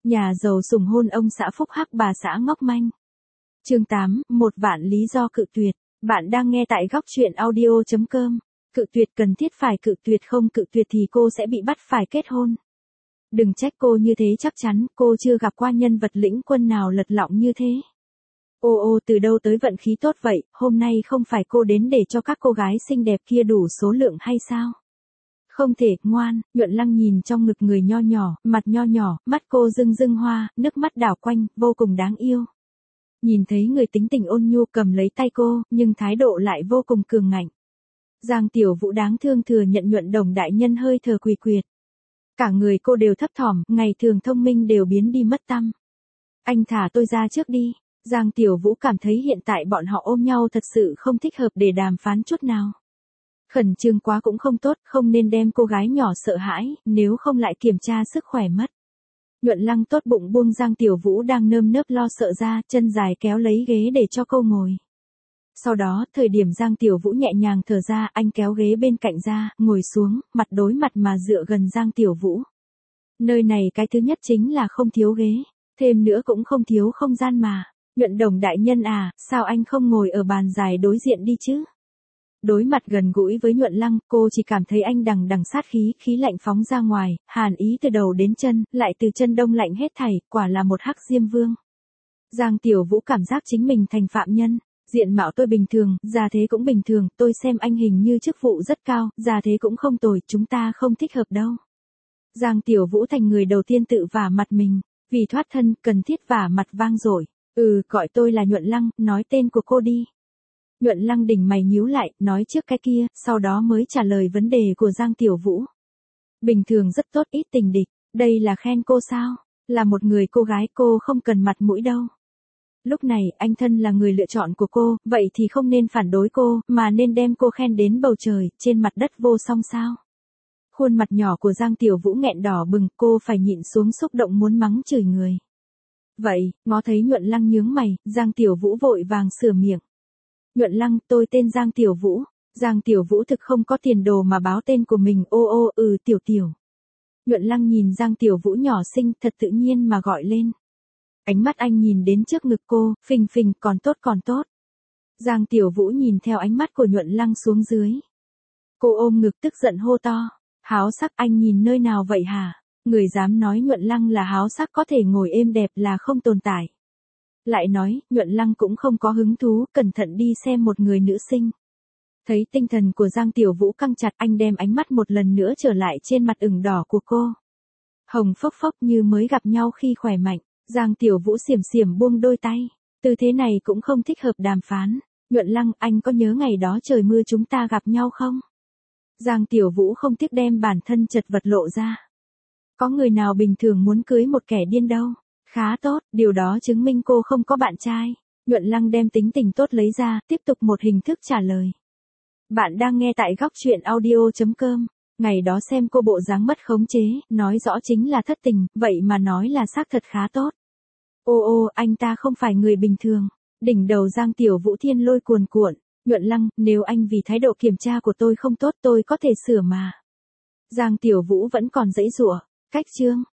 Nhà giàu sủng hôn ông xã phúc hắc bà xã ngốc manh. Chương 8, 1.000.000 lý do cự tuyệt. Bạn đang nghe tại góc truyện audio.com. Cự tuyệt cần thiết phải cự tuyệt, không cự tuyệt thì cô sẽ bị bắt phải kết hôn. Đừng trách cô như thế, chắc chắn cô chưa gặp qua nhân vật lĩnh quân nào lật lọng như thế. Ô từ đâu tới vận khí tốt vậy, hôm nay không phải cô đến để cho các cô gái xinh đẹp kia đủ số lượng hay sao? Không thể, ngoan. Nhuận Lăng nhìn trong ngực người nho nhỏ, mặt nho nhỏ, mắt cô rưng rưng hoa, nước mắt đảo quanh, vô cùng đáng yêu. Nhìn thấy người tính tình ôn nhu cầm lấy tay cô, nhưng thái độ lại vô cùng cường ngạnh. Giang Tiểu Vũ đáng thương thừa nhận Nhuận Đồng đại nhân hơi thở quỳ quyệt. Cả người cô đều thấp thỏm, ngày thường thông minh đều biến đi mất tăm. Anh thả tôi ra trước đi. Giang Tiểu Vũ cảm thấy hiện tại bọn họ ôm nhau thật sự không thích hợp để đàm phán chút nào. Khẩn trương quá cũng không tốt, không nên đem cô gái nhỏ sợ hãi, nếu không lại kiểm tra sức khỏe mất. Nhuận Lăng tốt bụng buông Giang Tiểu Vũ đang nơm nớp lo sợ ra, chân dài kéo lấy ghế để cho cô ngồi. Sau đó, thời điểm Giang Tiểu Vũ nhẹ nhàng thở ra, anh kéo ghế bên cạnh ra, ngồi xuống, mặt đối mặt mà dựa gần Giang Tiểu Vũ. Nơi này cái thứ nhất chính là không thiếu ghế, thêm nữa cũng không thiếu không gian mà. Nhuận Đồng đại nhân à, sao anh không ngồi ở bàn dài đối diện đi chứ? Đối mặt gần gũi với Nhuận Lăng, cô chỉ cảm thấy anh đằng đằng sát khí, khí lạnh phóng ra ngoài, hàn ý từ đầu đến chân, lại từ chân đông lạnh hết thảy, quả là một hắc diêm vương. Giang Tiểu Vũ cảm giác chính mình thành phạm nhân, diện mạo tôi bình thường, gia thế cũng bình thường, tôi xem anh hình như chức vụ rất cao, gia thế cũng không tồi, chúng ta không thích hợp đâu. Giang Tiểu Vũ thành người đầu tiên tự vả mặt mình, vì thoát thân, cần thiết vả mặt vang dội. Gọi tôi là Nhuận Lăng, nói tên của cô đi. Nhuận Lăng đỉnh mày nhíu lại, nói trước cái kia, sau đó mới trả lời vấn đề của Giang Tiểu Vũ. Bình thường rất tốt, ít tình địch, đây là khen cô sao? Là một người cô gái, cô không cần mặt mũi đâu. Lúc này, anh thân là người lựa chọn của cô, vậy thì không nên phản đối cô, mà nên đem cô khen đến bầu trời, trên mặt đất vô song sao. Khuôn mặt nhỏ của Giang Tiểu Vũ nghẹn đỏ bừng, cô phải nhịn xuống xúc động muốn mắng chửi người. Vậy, ngó thấy Nhuận Lăng nhướng mày, Giang Tiểu Vũ vội vàng sửa miệng. Nhuận Lăng, tôi tên Giang Tiểu Vũ. Giang Tiểu Vũ thực không có tiền đồ mà báo tên của mình, Tiểu Tiểu. Nhuận Lăng nhìn Giang Tiểu Vũ nhỏ xinh, thật tự nhiên mà gọi lên. Ánh mắt anh nhìn đến trước ngực cô, phình phình, còn tốt. Giang Tiểu Vũ nhìn theo ánh mắt của Nhuận Lăng xuống dưới. Cô ôm ngực tức giận hô to. Háo sắc, anh nhìn nơi nào vậy hả? Người dám nói Nhuận Lăng là háo sắc có thể ngồi êm đẹp là không tồn tại. Lại nói, Nhuận Lăng cũng không có hứng thú, cẩn thận đi xem một người nữ sinh. Thấy tinh thần của Giang Tiểu Vũ căng chặt, anh đem ánh mắt một lần nữa trở lại trên mặt ửng đỏ của cô. Hồng phốc phốc như mới gặp nhau khi khỏe mạnh, Giang Tiểu Vũ xiểm buông đôi tay. Tư thế này cũng không thích hợp đàm phán. Nhuận Lăng, anh có nhớ ngày đó trời mưa chúng ta gặp nhau không? Giang Tiểu Vũ không tiếc đem bản thân chật vật lộ ra. Có người nào bình thường muốn cưới một kẻ điên đâu. Khá tốt, điều đó chứng minh cô không có bạn trai. Nhuận Lăng đem tính tình tốt lấy ra, tiếp tục một hình thức trả lời. Bạn đang nghe tại góc truyện audio.com. Ngày đó xem cô bộ dáng mất khống chế, nói rõ chính là thất tình, vậy mà nói là xác thật khá tốt. Anh ta không phải người bình thường. Đỉnh đầu Giang Tiểu Vũ thiên lôi cuồn cuộn. Nhuận Lăng, nếu anh vì thái độ kiểm tra của tôi không tốt tôi có thể sửa mà. Giang Tiểu Vũ vẫn còn giãy giụa. Cách chương.